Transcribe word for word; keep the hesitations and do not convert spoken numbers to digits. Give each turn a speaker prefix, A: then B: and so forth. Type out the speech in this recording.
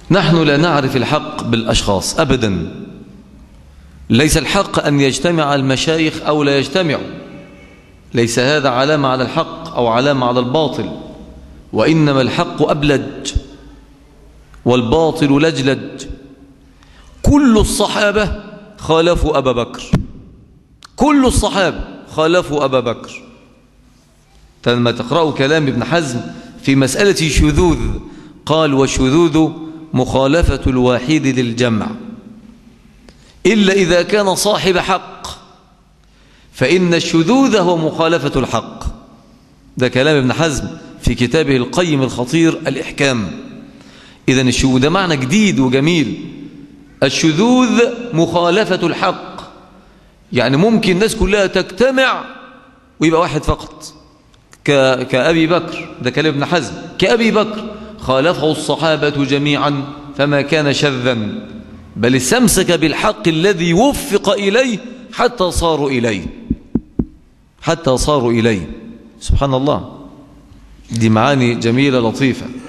A: نحن لا نعرف الحق بالأشخاص أبدا. ليس الحق أن يجتمع المشايخ أو لا يجتمعوا، ليس هذا علامة على الحق أو علامة على الباطل، وإنما الحق أبلج والباطل لجلج. كل الصحابة خالفوا أبا بكر، كل الصحابة خالفوا أبا بكر. لما تقرأوا كلام ابن حزم في مسألة شذوذ قال: والشذوذ مخالفة الواحد للجمع إلا إذا كان صاحب حق، فإن الشذوذ هو مخالفة الحق. ده كلام ابن حزم في كتابه القيم الخطير الإحكام. إذن الشذوذ ده معنى جديد وجميل. الشذوذ مخالفة الحق، يعني ممكن الناس كلها تجتمع ويبقى واحد فقط، كأبي بكر. ده كلام ابن حزم. كأبي بكر خالفه الصحابة جميعا فما كان شذا، بل استمسك بالحق الذي وفق إليه حتى صاروا إليه، حتى صاروا إليه. سبحان الله، دي معاني جميلة لطيفة.